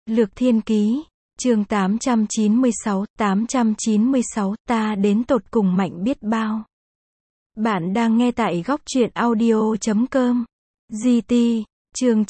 Lược Thiên Ký, chương 896, ta đến tột cùng mạnh biết bao. Bạn đang nghe tại góc truyện audio.com. GT, chương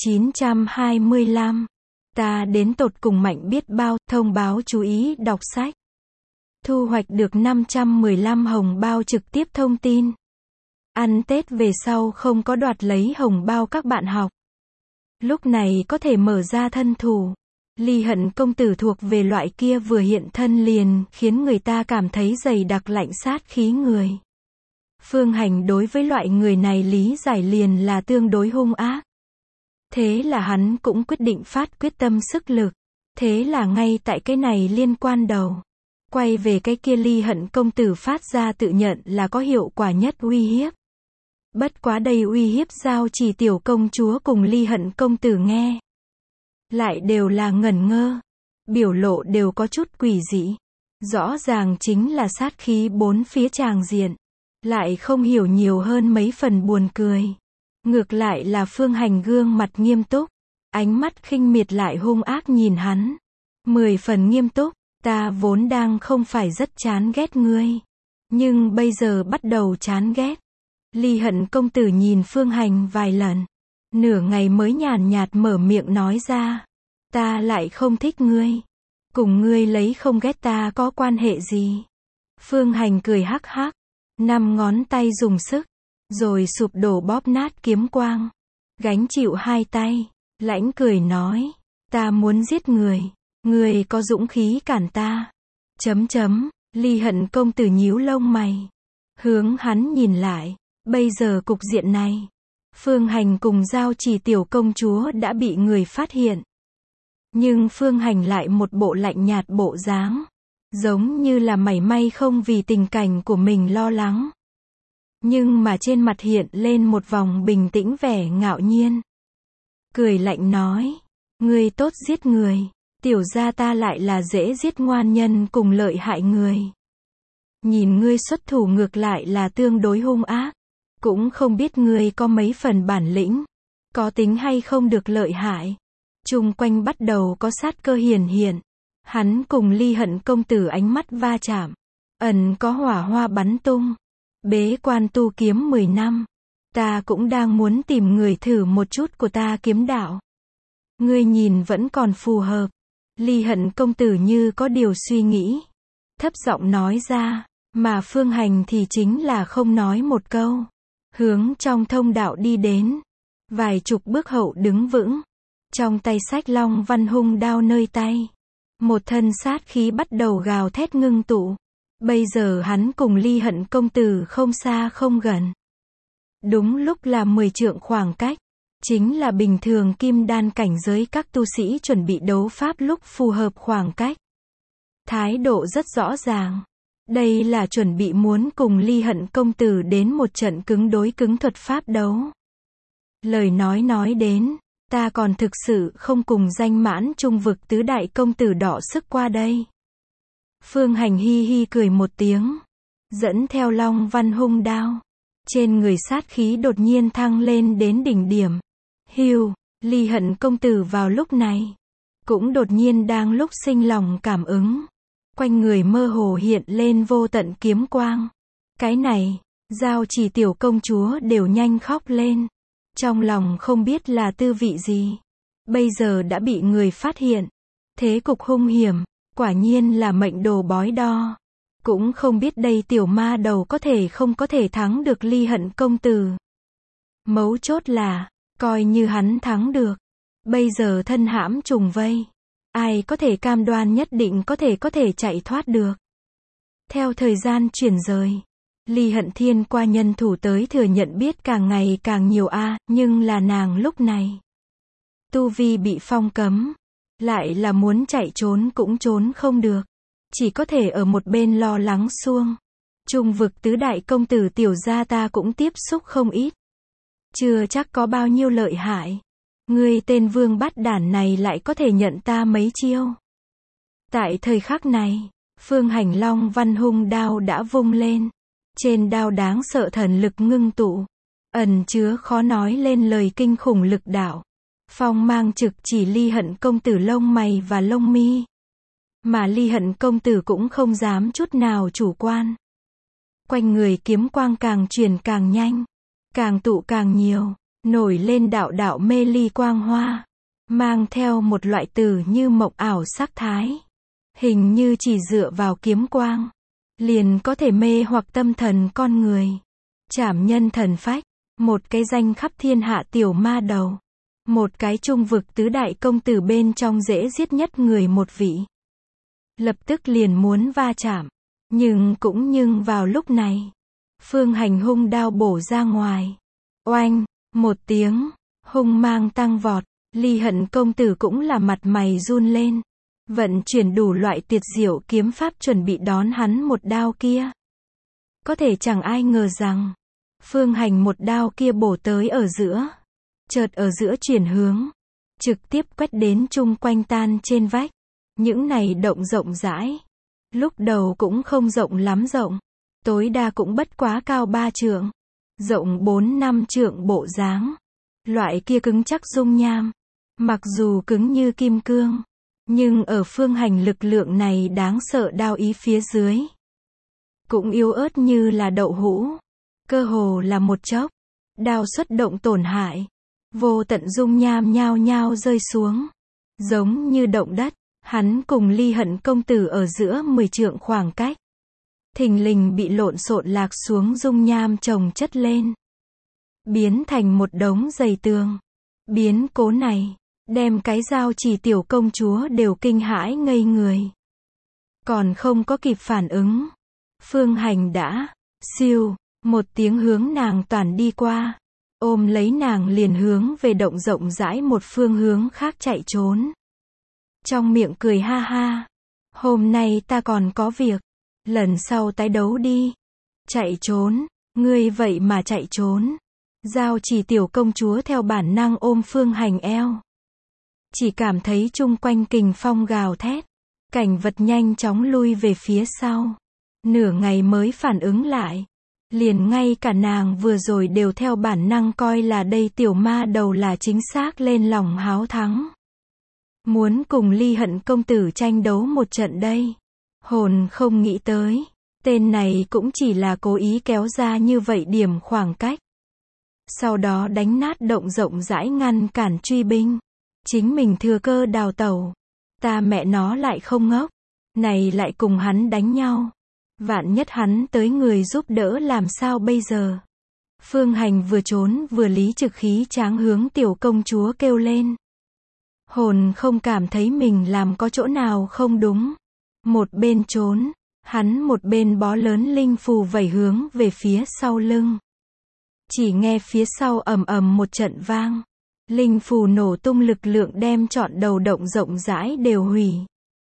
925. Ta đến tột cùng mạnh biết bao, thông báo chú ý đọc sách. Thu hoạch được 515 hồng bao trực tiếp thông tin. Ăn Tết về sau không có đoạt lấy hồng bao các bạn học. Lúc này có thể mở ra thân thủ. Ly Hận công tử thuộc về loại kia vừa hiện thân liền khiến người ta cảm thấy dày đặc lạnh sát khí người. Phương Hành đối với loại người này lý giải liền là tương đối hung ác. Thế là hắn cũng quyết định phát quyết tâm sức lực. Thế là ngay tại cái này liên quan đầu. Quay về cái kia Ly Hận công tử phát ra tự nhận là có hiệu quả nhất uy hiếp. Bất quá đây uy hiếp Giao Chỉ tiểu công chúa cùng Ly Hận công tử nghe lại đều là ngẩn ngơ, biểu lộ đều có chút quỷ dị. Rõ ràng chính là sát khí bốn phía tràng diện, lại không hiểu nhiều hơn mấy phần buồn cười. Ngược lại là Phương Hành gương mặt nghiêm túc, ánh mắt khinh miệt lại hung ác nhìn hắn. 10 phần nghiêm túc, ta vốn đang không phải rất chán ghét ngươi, nhưng bây giờ bắt đầu chán ghét. Ly Hận công tử nhìn Phương Hành vài lần, nửa ngày mới nhàn nhạt mở miệng nói ra, ta lại không thích ngươi. Cùng ngươi lấy không ghét ta có quan hệ gì? Phương Hành cười hắc hắc, 5 ngón tay dùng sức, rồi sụp đổ bóp nát kiếm quang, gánh chịu 2 tay, lãnh cười nói, ta muốn giết người, ngươi có dũng khí cản ta. Ly Hận công tử nhíu lông mày, hướng hắn nhìn lại. Bây giờ cục diện này, Phương Hành cùng Giao Chỉ tiểu công chúa đã bị người phát hiện. Nhưng Phương Hành lại một bộ lạnh nhạt bộ dáng, giống như là mảy may không vì tình cảnh của mình lo lắng. Nhưng mà trên mặt hiện lên một vòng bình tĩnh vẻ ngạo nhiên. Cười lạnh nói, ngươi tốt giết người, tiểu gia ta lại là dễ giết ngoan nhân cùng lợi hại người. Nhìn ngươi xuất thủ ngược lại là tương đối hung ác. Cũng không biết ngươi có mấy phần bản lĩnh, có tính hay không được lợi hại. Chung quanh bắt đầu có sát cơ hiển hiện. Hắn cùng Ly Hận công tử ánh mắt va chạm, ẩn có hỏa hoa bắn tung. Bế quan tu kiếm 10 năm, ta cũng đang muốn tìm người thử một chút của ta kiếm đạo. Ngươi nhìn vẫn còn phù hợp. Ly Hận công tử như có điều suy nghĩ, thấp giọng nói ra, mà Phương Hành thì chính là không nói một câu. Hướng trong thông đạo đi đến, vài chục bước hậu đứng vững, trong tay xách Long Văn hung đao nơi tay. Một thân sát khí bắt đầu gào thét ngưng tụ. Bây giờ hắn cùng Ly Hận công tử không xa không gần. Đúng lúc là 10 trượng khoảng cách, chính là bình thường kim đan cảnh giới các tu sĩ chuẩn bị đấu pháp lúc phù hợp khoảng cách. Thái độ rất rõ ràng. Đây là chuẩn bị muốn cùng Ly Hận công tử đến một trận cứng đối cứng thuật pháp đấu. Lời nói đến, ta còn thực sự không cùng danh mãn trung vực tứ đại công tử đọ sức qua đây. Phương Hành hi hi cười một tiếng, dẫn theo Long Văn hung đao. Trên người sát khí đột nhiên thăng lên đến đỉnh điểm. Hiu, Ly Hận công tử vào lúc này, cũng đột nhiên đang lúc sinh lòng cảm ứng. Quanh người mơ hồ hiện lên vô tận kiếm quang. Cái này, Giao Chỉ tiểu công chúa đều nhanh khóc lên. Trong lòng không biết là tư vị gì. Bây giờ đã bị người phát hiện. Thế cục hung hiểm, quả nhiên là mệnh đồ bói đo. Cũng không biết đây tiểu ma đầu có thể không có thể thắng được Ly Hận công tử. Mấu chốt là, coi như hắn thắng được, bây giờ thân hãm trùng vây. Ai có thể cam đoan nhất định có thể chạy thoát được. Theo thời gian chuyển rời, Ly Hận Thiên qua nhân thủ tới thừa nhận biết càng ngày càng nhiều nhưng là nàng lúc này tu vi bị phong cấm, lại là muốn chạy trốn cũng trốn không được, chỉ có thể ở một bên lo lắng xuông. Trung vực tứ đại công tử tiểu gia ta cũng tiếp xúc không ít, chưa chắc có bao nhiêu lợi hại. Ngươi tên vương bát đản này lại có thể nhận ta mấy chiêu. Tại thời khắc này, Phương Hành Long Văn hung đao đã vung lên. Trên đao đáng sợ thần lực ngưng tụ, ẩn chứa khó nói lên lời kinh khủng lực đạo. Phong mang trực chỉ Ly Hận công tử lông mày và lông mi. Mà Ly Hận công tử cũng không dám chút nào chủ quan. Quanh người kiếm quang càng chuyển càng nhanh, càng tụ càng nhiều, nổi lên đạo đạo mê ly quang hoa, mang theo một loại từ như mộng ảo sắc thái. Hình như chỉ dựa vào kiếm quang, liền có thể mê hoặc tâm thần con người. Trảm nhân thần phách, một cái danh khắp thiên hạ tiểu ma đầu. Một cái trung vực tứ đại công tử bên trong dễ giết nhất người một vị. Lập tức liền muốn va chạm. Nhưng vào lúc này, Phương Hành hung đao bổ ra ngoài. Oanh, một tiếng, hung mang tăng vọt, Ly Hận công tử cũng là mặt mày run lên. Vận chuyển đủ loại tuyệt diệu kiếm pháp chuẩn bị đón hắn một đao kia. Có thể chẳng ai ngờ rằng, Phương Hành một đao kia bổ tới ở giữa. Chợt ở giữa chuyển hướng, trực tiếp quét đến chung quanh tan trên vách. Những này động rộng rãi. Lúc đầu cũng không rộng lắm rộng. Tối đa cũng bất quá cao 3 trượng. Rộng 4-5 trượng bộ dáng. Loại kia cứng chắc dung nham. Mặc dù cứng như kim cương. Nhưng ở Phương Hành lực lượng này đáng sợ đao ý phía dưới. Cũng yếu ớt như là đậu hũ. Cơ hồ là một chốc. Đao xuất động tổn hại. Vô tận dung nham nhao nhao rơi xuống. Giống như động đất. Hắn cùng Ly Hận công tử ở giữa 10 trượng khoảng cách. Thình lình bị lộn xộn lạc xuống dung nham chồng chất lên. Biến thành một đống dày tường. Biến cố này, đem cái Giao Chỉ tiểu công chúa đều kinh hãi ngây người. Còn không có kịp phản ứng. Phương Hành đã, siêu, một tiếng hướng nàng toàn đi qua. Ôm lấy nàng liền hướng về động rộng rãi một phương hướng khác chạy trốn. Trong miệng cười ha ha. Hôm nay ta còn có việc. Lần sau tái đấu đi. Chạy trốn. Ngươi vậy mà chạy trốn. Giao Chỉ tiểu công chúa theo bản năng ôm Phương Hành eo. Chỉ cảm thấy chung quanh kình phong gào thét. Cảnh vật nhanh chóng lui về phía sau. Nửa ngày mới phản ứng lại. Liền ngay cả nàng vừa rồi đều theo bản năng coi là đây tiểu ma đầu là chính xác lên lòng háo thắng. Muốn cùng Ly Hận công tử tranh đấu một trận đây. Hồn không nghĩ tới. Tên này cũng chỉ là cố ý kéo ra như vậy điểm khoảng cách. Sau đó đánh nát động rộng rãi ngăn cản truy binh. Chính mình thừa cơ đào tẩu. Ta mẹ nó lại không ngốc. Này lại cùng hắn đánh nhau. Vạn nhất hắn tới người giúp đỡ làm sao bây giờ. Phương Hành vừa trốn vừa lý trực khí tráng hướng tiểu công chúa kêu lên. Hồn không cảm thấy mình làm có chỗ nào không đúng. Một bên trốn, hắn một bên bó lớn linh phù vẩy hướng về phía sau lưng. Chỉ nghe phía sau ầm ầm một trận vang. Linh phù nổ tung lực lượng đem trọn đầu động rộng rãi đều hủy.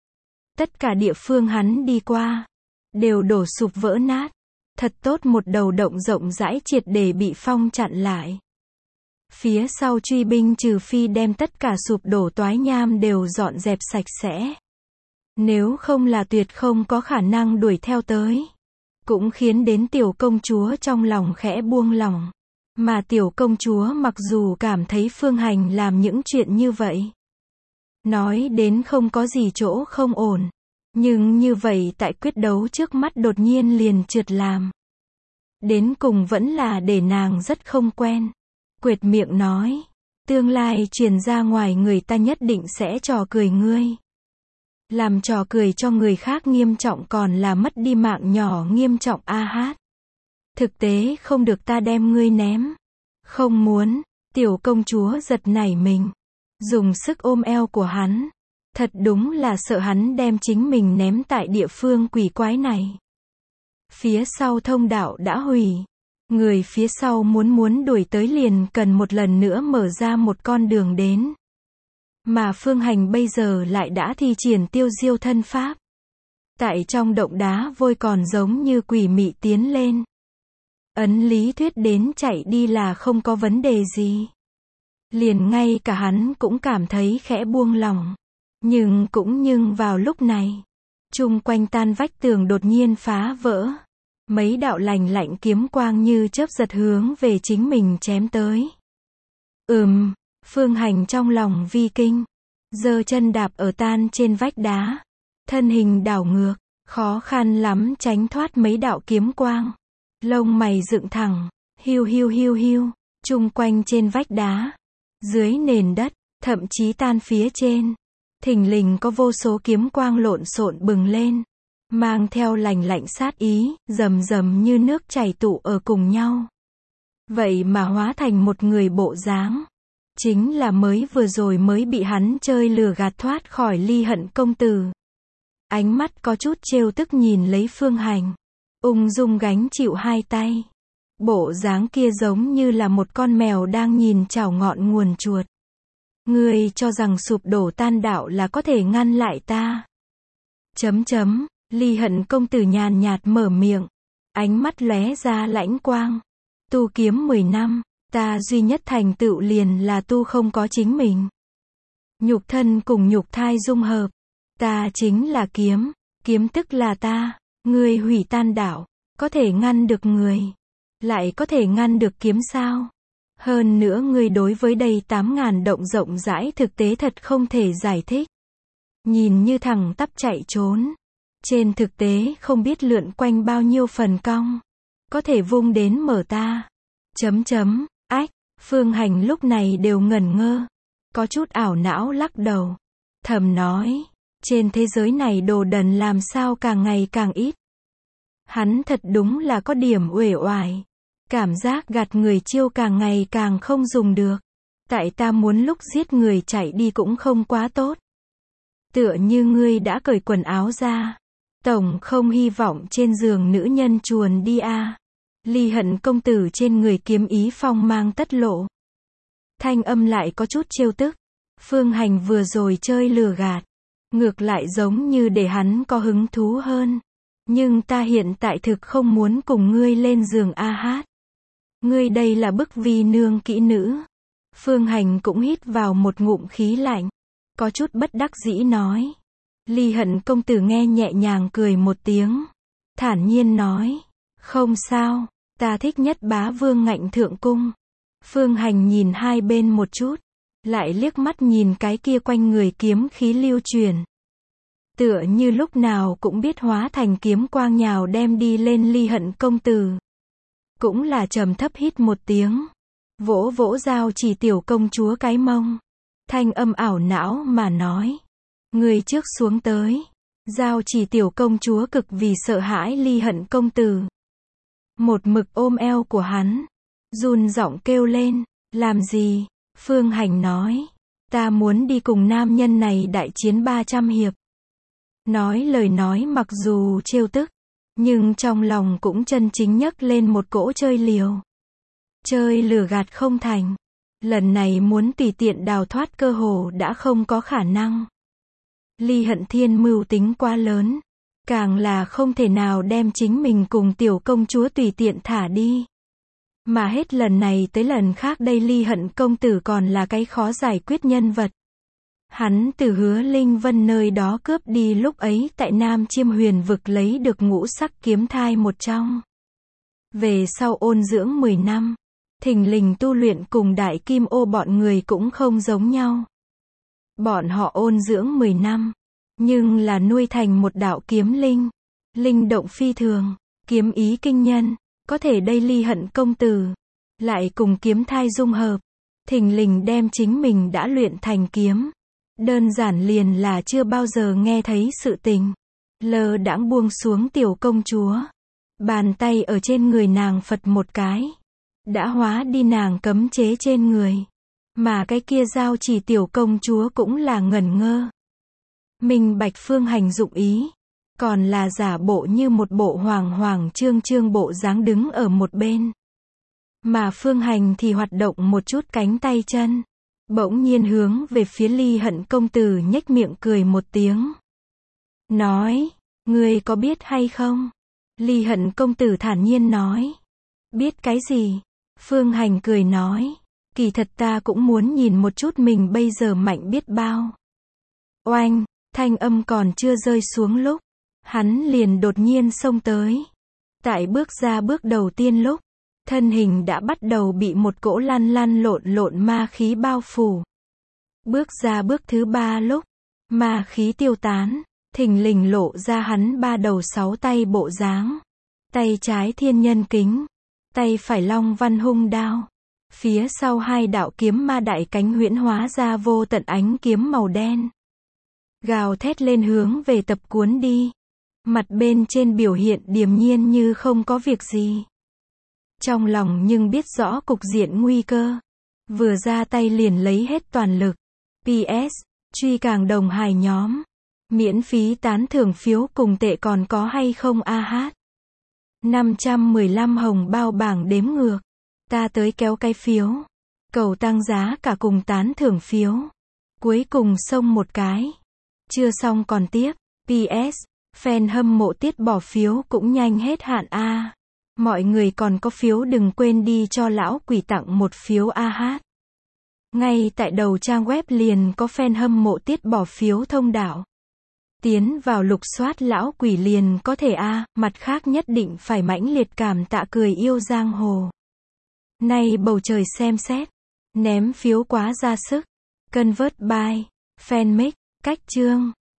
Tất cả địa phương hắn đi qua, đều đổ sụp vỡ nát. Thật tốt một đầu động rộng rãi triệt để bị phong chặn lại. Phía sau truy binh trừ phi đem tất cả sụp đổ toái nham đều dọn dẹp sạch sẽ. Nếu không là tuyệt không có khả năng đuổi theo tới. Cũng khiến đến tiểu công chúa trong lòng khẽ buông lỏng. Mà tiểu công chúa mặc dù cảm thấy Phương Hành làm những chuyện như vậy. Nói đến không có gì chỗ không ổn. Nhưng như vậy tại quyết đấu trước mắt đột nhiên liền trượt làm. Đến cùng vẫn là để nàng rất không quen. Quệt miệng nói. Tương lai truyền ra ngoài người ta nhất định sẽ trò cười ngươi. Làm trò cười cho người khác nghiêm trọng còn là mất đi mạng nhỏ nghiêm trọng a hát. Thực tế không được ta đem ngươi ném. Không muốn. Tiểu công chúa giật nảy mình. Dùng sức ôm eo của hắn. Thật đúng là sợ hắn đem chính mình ném tại địa phương quỷ quái này. Phía sau thông đạo đã hủy. Người phía sau muốn đuổi tới liền cần một lần nữa mở ra một con đường đến. Mà Phương Hành bây giờ lại đã thi triển tiêu diêu thân pháp. Tại trong động đá vôi còn giống như quỷ mị tiến lên. Ấn lý thuyết đến chạy đi là không có vấn đề gì. Liền ngay cả hắn cũng cảm thấy khẽ buông lỏng. Nhưng vào lúc này, chung quanh tan vách tường đột nhiên phá vỡ. Mấy đạo lành lạnh kiếm quang như chớp giật hướng về chính mình chém tới. Phương Hành trong lòng vi kinh, giơ chân đạp ở tan trên vách đá, thân hình đảo ngược, khó khăn lắm tránh thoát mấy đạo kiếm quang. Lông mày dựng thẳng, hiu hiu hiu hiu, chung quanh trên vách đá, dưới nền đất, thậm chí tan phía trên, thình lình có vô số kiếm quang lộn xộn bừng lên, mang theo lành lạnh sát ý, rầm rầm như nước chảy tụ ở cùng nhau. Vậy mà hóa thành một người bộ dáng, chính là mới vừa rồi mới bị hắn chơi lừa gạt thoát khỏi Ly Hận công tử. Ánh mắt có chút trêu tức nhìn lấy Phương Hành, ung dung gánh chịu hai tay. Bộ dáng kia giống như là một con mèo đang nhìn chảo ngọn nguồn chuột. Ngươi cho rằng sụp đổ tan đạo là có thể ngăn lại ta? Ly Hận công tử nhàn nhạt mở miệng, ánh mắt lóe ra lãnh quang. Tu kiếm 10 năm, ta duy nhất thành tựu liền là tu không có chính mình. Nhục thân cùng nhục thai dung hợp, ta chính là kiếm, kiếm tức là ta. Ngươi hủy tan đạo, có thể ngăn được người, lại có thể ngăn được kiếm sao? Hơn nữa ngươi đối với đây 8.000 động rộng rãi thực tế thật không thể giải thích. Nhìn như thẳng tắp chạy trốn, trên thực tế không biết lượn quanh bao nhiêu phần cong, có thể vung đến mở ta. Ách, Phương Hành lúc này đều ngẩn ngơ, có chút ảo não lắc đầu, thầm nói, trên thế giới này đồ đần làm sao càng ngày càng ít. Hắn thật đúng là có điểm uể oải, cảm giác gạt người chiêu càng ngày càng không dùng được. Tại ta muốn lúc giết người chạy đi cũng không quá tốt. Tựa như ngươi đã cởi quần áo ra, tổng không hy vọng trên giường nữ nhân chuồn đi à. Ly Hận công tử trên người kiếm ý phong mang tất lộ. Thanh âm lại có chút trêu tức. Phương Hành vừa rồi chơi lừa gạt, ngược lại giống như để hắn có hứng thú hơn. Nhưng ta hiện tại thực không muốn cùng ngươi lên giường a hát. Ngươi đây là bức vi nương kỹ nữ. Phương Hành cũng hít vào một ngụm khí lạnh, có chút bất đắc dĩ nói. Ly Hận công tử nghe nhẹ nhàng cười một tiếng, thản nhiên nói, không sao, ta thích nhất bá vương ngạnh thượng cung. Phương Hành nhìn hai bên một chút, lại liếc mắt nhìn cái kia quanh người kiếm khí lưu truyền. Tựa như lúc nào cũng biết hóa thành kiếm quang nhào đem đi lên Ly Hận công tử. Cũng là trầm thấp hít một tiếng, vỗ vỗ Giao Chỉ tiểu công chúa cái mông, thanh âm ảo não mà nói, người trước xuống tới. Giao Chỉ tiểu công chúa cực vì sợ hãi Ly Hận công tử, một mực ôm eo của hắn, run giọng kêu lên, làm gì? Phương Hành nói, ta muốn đi cùng nam nhân này đại chiến 300 hiệp. Nói lời nói mặc dù trêu tức, nhưng trong lòng cũng chân chính nhấc lên một cỗ chơi liều. Chơi lừa gạt không thành, lần này muốn tùy tiện đào thoát cơ hồ đã không có khả năng. Ly Hận thiên mưu tính quá lớn, càng là không thể nào đem chính mình cùng tiểu công chúa tùy tiện thả đi. Mà hết lần này tới lần khác đây Ly Hận công tử còn là cái khó giải quyết nhân vật. Hắn từ Hứa Linh Vân nơi đó cướp đi lúc ấy tại Nam Chiêm Huyền vực lấy được ngũ sắc kiếm thai một trong. Về sau ôn dưỡng 10 năm, thình lình tu luyện cùng Đại Kim Ô bọn người cũng không giống nhau. Bọn họ ôn dưỡng 10 năm, nhưng là nuôi thành một đạo kiếm linh. Linh động phi thường, kiếm ý kinh nhân, có thể đây Ly Hận công tử lại cùng kiếm thai dung hợp, thình lình đem chính mình đã luyện thành kiếm. Đơn giản liền là chưa bao giờ nghe thấy sự tình. Lơ đãng buông xuống tiểu công chúa, bàn tay ở trên người nàng phật một cái, đã hóa đi nàng cấm chế trên người. Mà cái kia Giao Chỉ tiểu công chúa cũng là ngẩn ngơ. Minh bạch Phương Hành dụng ý, còn là giả bộ như một bộ hoàng hoàng trương trương bộ dáng đứng ở một bên. Mà Phương Hành thì hoạt động một chút cánh tay chân, bỗng nhiên hướng về phía Ly Hận công tử nhếch miệng cười một tiếng. Nói, ngươi có biết hay không? Ly Hận công tử thản nhiên nói. Biết cái gì? Phương Hành cười nói. Kỳ thật ta cũng muốn nhìn một chút mình bây giờ mạnh biết bao. Oanh, thanh âm còn chưa rơi xuống lúc, hắn liền đột nhiên xông tới. Tại bước ra bước đầu tiên lúc, thân hình đã bắt đầu bị một cỗ lăn lăn lộn lộn ma khí bao phủ. Bước ra bước thứ 3 lúc ma khí tiêu tán, thình lình lộ ra hắn 3 đầu 6 tay bộ dáng. Tay trái thiên nhân kính, tay phải long văn hung đao. Phía sau 2 đạo kiếm ma đại cánh huyễn hóa ra vô tận ánh kiếm màu đen. Gào thét lên hướng về tập cuốn đi. Mặt bên trên biểu hiện điềm nhiên như không có việc gì. Trong lòng nhưng biết rõ cục diện nguy cơ. Vừa ra tay liền lấy hết toàn lực. PS, truy càng đồng hài nhóm. Miễn phí tán thưởng phiếu cùng tệ còn có hay không AH? 515 hồng bao bảng đếm ngược. Ta tới kéo cái phiếu. Cầu tăng giá cả cùng tán thưởng phiếu. Cuối cùng xông một cái. Chưa xong còn tiếp. PS, fan hâm mộ tiết bỏ phiếu cũng nhanh hết hạn a. Mọi người còn có phiếu đừng quên đi cho lão quỷ tặng một phiếu AH. Ngay tại đầu trang web liền có fan hâm mộ tiết bỏ phiếu thông đạo. Tiến vào lục soát lão quỷ liền có thể mặt khác nhất định phải mãnh liệt cảm tạ cười yêu giang hồ. Nay bầu trời xem xét. Ném phiếu quá ra sức. Convert by. Fanmix. Cách chương.